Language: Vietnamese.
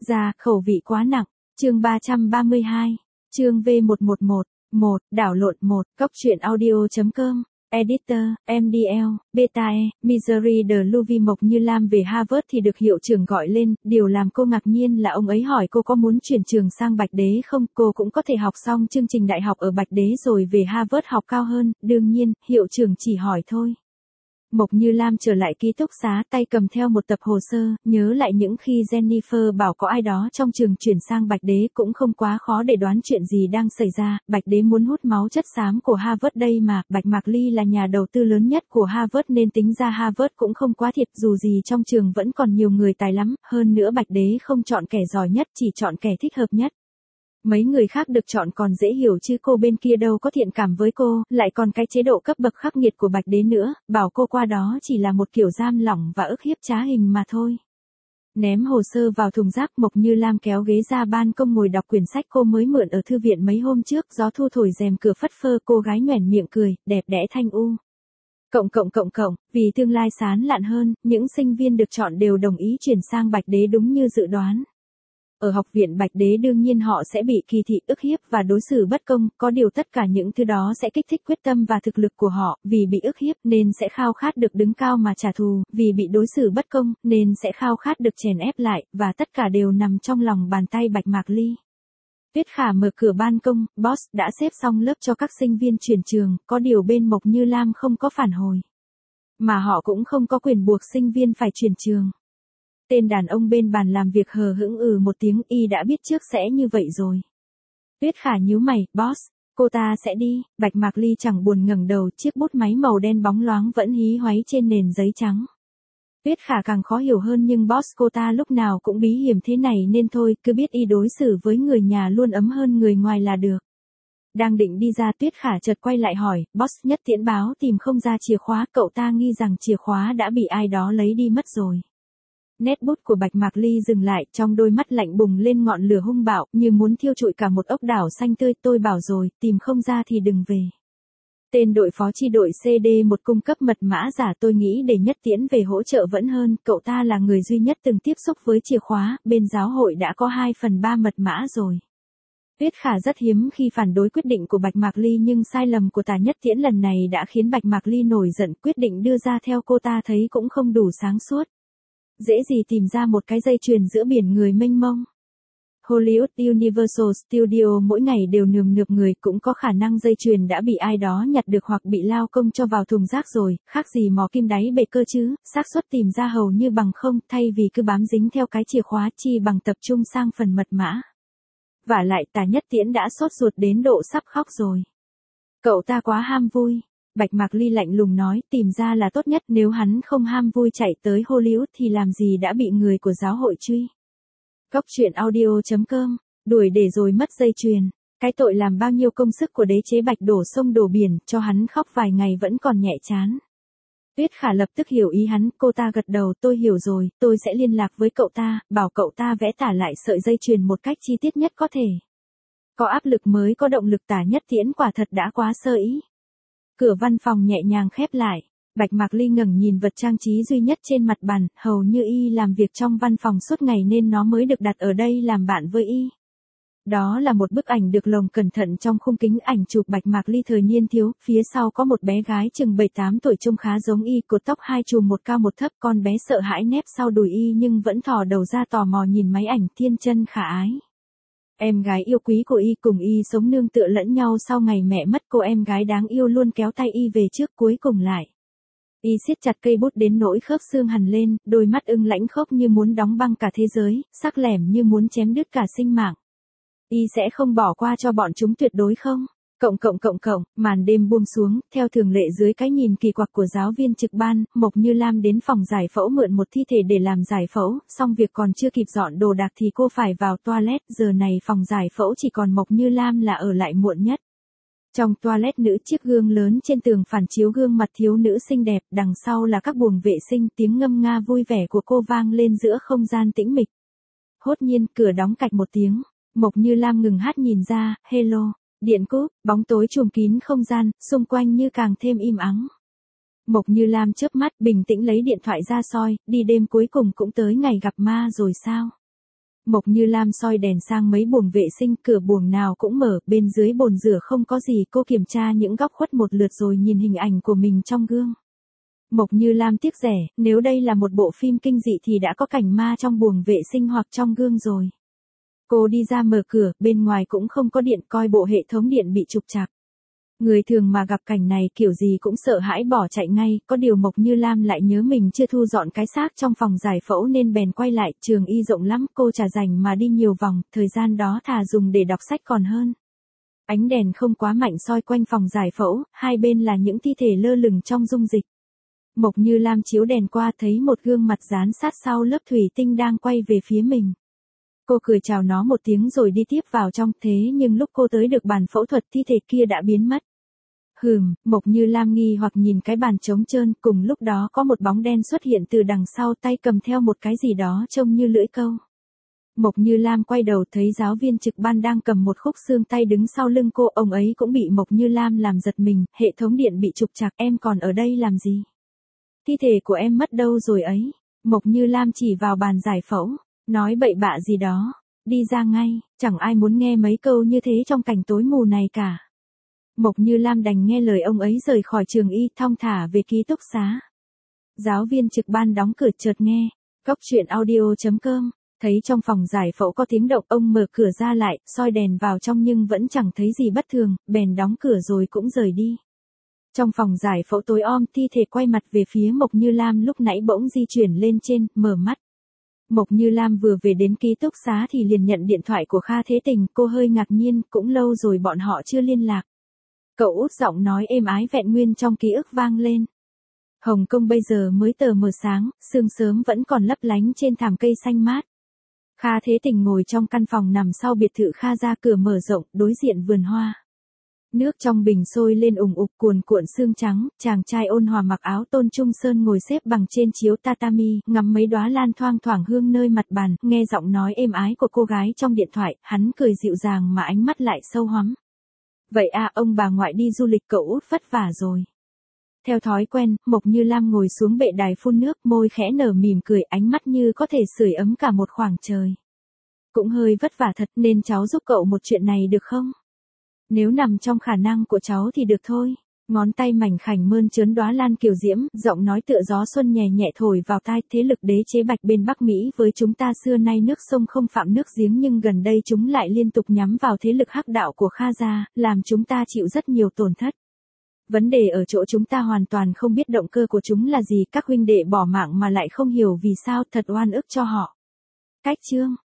Ra, khẩu vị quá nặng. Chương 332. Chương V111. 1. Đảo lộn 1. Cóc truyện audio.com. Editor, MDL, Betae, Misery de Louis. Mộc Như Lam về Harvard thì được hiệu trưởng gọi lên, điều làm cô ngạc nhiên là ông ấy hỏi cô có muốn chuyển trường sang Bạch Đế không, cô cũng có thể học xong chương trình đại học ở Bạch Đế rồi về Harvard học cao hơn, đương nhiên, hiệu trưởng chỉ hỏi thôi. Mộc Như Lam trở lại ký túc xá, tay cầm theo một tập hồ sơ, nhớ lại những khi Jennifer bảo có ai đó trong trường chuyển sang Bạch Đế cũng không quá khó để đoán chuyện gì đang xảy ra. Bạch Đế muốn hút máu chất xám của Harvard đây mà, Bạch Mạc Ly là nhà đầu tư lớn nhất của Harvard nên tính ra Harvard cũng không quá thiệt, dù gì trong trường vẫn còn nhiều người tài lắm, hơn nữa Bạch Đế không chọn kẻ giỏi nhất, chỉ chọn kẻ thích hợp nhất. Mấy người khác được chọn còn dễ hiểu chứ cô bên kia đâu có thiện cảm với cô, lại còn cái chế độ cấp bậc khắc nghiệt của Bạch Đế nữa, bảo cô qua đó chỉ là một kiểu giam lỏng và ức hiếp trá hình mà thôi. Ném hồ sơ vào thùng rác, Mộc Như Lam kéo ghế ra ban công ngồi đọc quyển sách cô mới mượn ở thư viện mấy hôm trước, gió thu thổi rèm cửa phất phơ, cô gái nhoẻn miệng cười, đẹp đẽ thanh u. Vì tương lai sáng lạn hơn, những sinh viên được chọn đều đồng ý chuyển sang Bạch Đế đúng như dự đoán. Ở học viện Bạch Đế đương nhiên họ sẽ bị kỳ thị, ức hiếp và đối xử bất công, có điều tất cả những thứ đó sẽ kích thích quyết tâm và thực lực của họ, vì bị ức hiếp nên sẽ khao khát được đứng cao mà trả thù, vì bị đối xử bất công nên sẽ khao khát được chèn ép lại, và tất cả đều nằm trong lòng bàn tay Bạch Mạc Ly. Tuyết Khả mở cửa ban công, boss đã xếp xong lớp cho các sinh viên chuyển trường, có điều bên Mộc Như Lam không có phản hồi. Mà họ cũng không có quyền buộc sinh viên phải chuyển trường. Tên đàn ông bên bàn làm việc hờ hững một tiếng, y đã biết trước sẽ như vậy rồi. Tuyết Khả nhíu mày, boss, cô ta sẽ đi. Bạch Mạc Ly chẳng buồn ngẩng đầu, chiếc bút máy màu đen bóng loáng vẫn hí hoáy trên nền giấy trắng. Tuyết Khả càng khó hiểu hơn, nhưng boss cô ta lúc nào cũng bí hiểm thế này nên thôi, cứ biết y đối xử với người nhà luôn ấm hơn người ngoài là được. Đang định đi ra, Tuyết Khả chợt quay lại hỏi, boss, Nhất Tiễn báo tìm không ra chìa khóa, cậu ta nghi rằng chìa khóa đã bị ai đó lấy đi mất rồi. Nét bút của Bạch Mạc Ly dừng lại, trong đôi mắt lạnh bùng lên ngọn lửa hung bạo, như muốn thiêu trụi cả một ốc đảo xanh tươi. Tôi bảo rồi, tìm không ra thì đừng về. Tên đội phó chi đội CD1 cung cấp mật mã giả, tôi nghĩ để Nhất Tiễn về hỗ trợ vẫn hơn, cậu ta là người duy nhất từng tiếp xúc với chìa khóa, bên giáo hội đã có 2/3 mật mã rồi. Tuyết Khả rất hiếm khi phản đối quyết định của Bạch Mạc Ly, nhưng sai lầm của Tả Nhất Tiễn lần này đã khiến Bạch Mạc Ly nổi giận, quyết định đưa ra theo cô ta thấy cũng không đủ sáng suốt. Dễ gì tìm ra một cái dây chuyền giữa biển người mênh mông. Hollywood Universal Studio mỗi ngày đều nườm nượp người, cũng có khả năng dây chuyền đã bị ai đó nhặt được hoặc bị lao công cho vào thùng rác rồi, khác gì mò kim đáy bể cơ chứ, xác suất tìm ra hầu như bằng không, thay vì cứ bám dính theo cái chìa khóa, chi bằng tập trung sang phần mật mã. Vả lại Tả Nhất Tiễn đã sốt ruột đến độ sắp khóc rồi. Cậu ta quá ham vui. Bạch Mạc Ly lạnh lùng nói, tìm ra là tốt nhất, nếu hắn không ham vui chạy tới Hollywood thì làm gì đã bị người của giáo hội truy. Cóc truyện audio.com, đuổi để rồi mất dây chuyền. Cái tội làm bao nhiêu công sức của đế chế Bạch đổ sông đổ biển, cho hắn khóc vài ngày vẫn còn nhẹ chán. Tuyết Khả lập tức hiểu ý hắn, cô ta gật đầu, tôi hiểu rồi, tôi sẽ liên lạc với cậu ta, bảo cậu ta vẽ tả lại sợi dây chuyền một cách chi tiết nhất có thể. Có áp lực mới có động lực. Tả Nhất Tiễn quả thật đã quá sơ ý. Cửa văn phòng nhẹ nhàng khép lại. Bạch Mạc Ly ngẩng nhìn vật trang trí duy nhất trên mặt bàn, hầu như y làm việc trong văn phòng suốt ngày nên nó mới được đặt ở đây làm bạn với y. Đó là một bức ảnh được lồng cẩn thận trong khung kính ảnh chụp Bạch Mạc Ly thời niên thiếu, phía sau có một bé gái chừng 7-8 tuổi trông khá giống y, cột tóc hai chùm một cao một thấp, con bé sợ hãi nép sau đùi y nhưng vẫn thò đầu ra tò mò nhìn máy ảnh, thiên chân khả ái. Em gái yêu quý của y cùng y sống nương tựa lẫn nhau, sau ngày mẹ mất cô em gái đáng yêu luôn kéo tay y về trước, cuối cùng lại. Y siết chặt cây bút đến nỗi khớp xương hằn lên, đôi mắt ưng lãnh khốc như muốn đóng băng cả thế giới, sắc lẻm như muốn chém đứt cả sinh mạng. Y sẽ không bỏ qua cho bọn chúng tuyệt đối không? Màn đêm buông xuống, theo thường lệ dưới cái nhìn kỳ quặc của giáo viên trực ban, Mộc Như Lam đến phòng giải phẫu mượn một thi thể để làm giải phẫu, xong việc còn chưa kịp dọn đồ đạc thì cô phải vào toilet, giờ này phòng giải phẫu chỉ còn Mộc Như Lam là ở lại muộn nhất. Trong toilet nữ, chiếc gương lớn trên tường phản chiếu gương mặt thiếu nữ xinh đẹp, đằng sau là các buồng vệ sinh, tiếng ngâm nga vui vẻ của cô vang lên giữa không gian tĩnh mịch. Hốt nhiên, cửa đóng cạch một tiếng, Mộc Như Lam ngừng hát nhìn ra, hello. Điện cúp, bóng tối trùm kín không gian, xung quanh như càng thêm im ắng. Mộc Như Lam chớp mắt, bình tĩnh lấy điện thoại ra soi, đi đêm cuối cùng cũng tới ngày gặp ma rồi sao? Mộc Như Lam soi đèn sang mấy buồng vệ sinh, cửa buồng nào cũng mở, bên dưới bồn rửa không có gì, cô kiểm tra những góc khuất một lượt rồi nhìn hình ảnh của mình trong gương. Mộc Như Lam tiếc rẻ, nếu đây là một bộ phim kinh dị thì đã có cảnh ma trong buồng vệ sinh hoặc trong gương rồi. Cô đi ra mở cửa, bên ngoài cũng không có điện, coi bộ hệ thống điện bị trục trặc. Người thường mà gặp cảnh này kiểu gì cũng sợ hãi bỏ chạy ngay, có điều Mộc Như Lam lại nhớ mình chưa thu dọn cái xác trong phòng giải phẫu nên bèn quay lại, trường y rộng lắm, cô chả rảnh mà đi nhiều vòng, thời gian đó thà dùng để đọc sách còn hơn. Ánh đèn không quá mạnh soi quanh phòng giải phẫu, hai bên là những thi thể lơ lửng trong dung dịch. Mộc Như Lam chiếu đèn qua thấy một gương mặt dán sát sau lớp thủy tinh đang quay về phía mình. Cô cười chào nó một tiếng rồi đi tiếp vào trong, thế nhưng lúc cô tới được bàn phẫu thuật thi thể kia đã biến mất. Mộc Như Lam nghi hoặc nhìn cái bàn trống trơn, cùng lúc đó có một bóng đen xuất hiện từ đằng sau, tay cầm theo một cái gì đó trông như lưỡi câu. Mộc Như Lam quay đầu thấy giáo viên trực ban đang cầm một khúc xương tay đứng sau lưng cô, ông ấy cũng bị Mộc Như Lam làm giật mình, hệ thống điện bị trục trặc, em còn ở đây làm gì? Thi thể của em mất đâu rồi ấy? Mộc Như Lam chỉ vào bàn giải phẫu, nói bậy bạ gì đó, đi ra ngay, chẳng ai muốn nghe mấy câu như thế trong cảnh tối mù này cả. Mộc Như Lam đành nghe lời ông ấy rời khỏi trường y, thong thả về ký túc xá. Giáo viên trực ban đóng cửa chợt nghe, Cóc Truyện Audio.com, thấy trong phòng giải phẫu có tiếng động, ông mở cửa ra lại, soi đèn vào trong nhưng vẫn chẳng thấy gì bất thường, bèn đóng cửa rồi cũng rời đi. Trong phòng giải phẫu tối om, thi thể quay mặt về phía Mộc Như Lam lúc nãy bỗng di chuyển lên trên, mở mắt. Mộc Như Lam vừa về đến ký túc xá thì liền nhận điện thoại của Kha Thế Tình, cô hơi ngạc nhiên, cũng lâu rồi bọn họ chưa liên lạc. Cậu út giọng nói êm ái vẹn nguyên trong ký ức vang lên. Hồng Kông bây giờ mới tờ mờ sáng, sương sớm vẫn còn lấp lánh trên thảm cây xanh mát. Kha Thế Tình ngồi trong căn phòng nằm sau biệt thự Kha gia, cửa mở rộng, đối diện vườn hoa. Nước trong bình sôi lên ùng ục, cuồn cuộn sương trắng, chàng trai ôn hòa mặc áo tôn trung sơn ngồi xếp bằng trên chiếu tatami, ngắm mấy đóa lan thoang thoảng hương nơi mặt bàn, nghe giọng nói êm ái của cô gái trong điện thoại, hắn cười dịu dàng mà ánh mắt lại sâu hoắm. Vậy à, ông bà ngoại đi du lịch cậu út vất vả rồi. Theo thói quen, Mộc Như Lam ngồi xuống bệ đài phun nước, môi khẽ nở mỉm cười, ánh mắt như có thể sưởi ấm cả một khoảng trời. Cũng hơi vất vả thật, nên cháu giúp cậu một chuyện này được không? Nếu nằm trong khả năng của cháu thì được thôi. Ngón tay mảnh khảnh mơn trớn đóa lan kiều diễm, giọng nói tựa gió xuân nhẹ nhẹ thổi vào tai. Thế lực đế chế Bạch bên Bắc Mỹ với chúng ta xưa nay nước sông không phạm nước giếng, nhưng gần đây chúng lại liên tục nhắm vào thế lực hắc đạo của Kha gia, làm chúng ta chịu rất nhiều tổn thất. Vấn đề ở chỗ chúng ta hoàn toàn không biết động cơ của chúng là gì, các huynh đệ bỏ mạng mà lại không hiểu vì sao, thật oan ức cho họ. Cách chương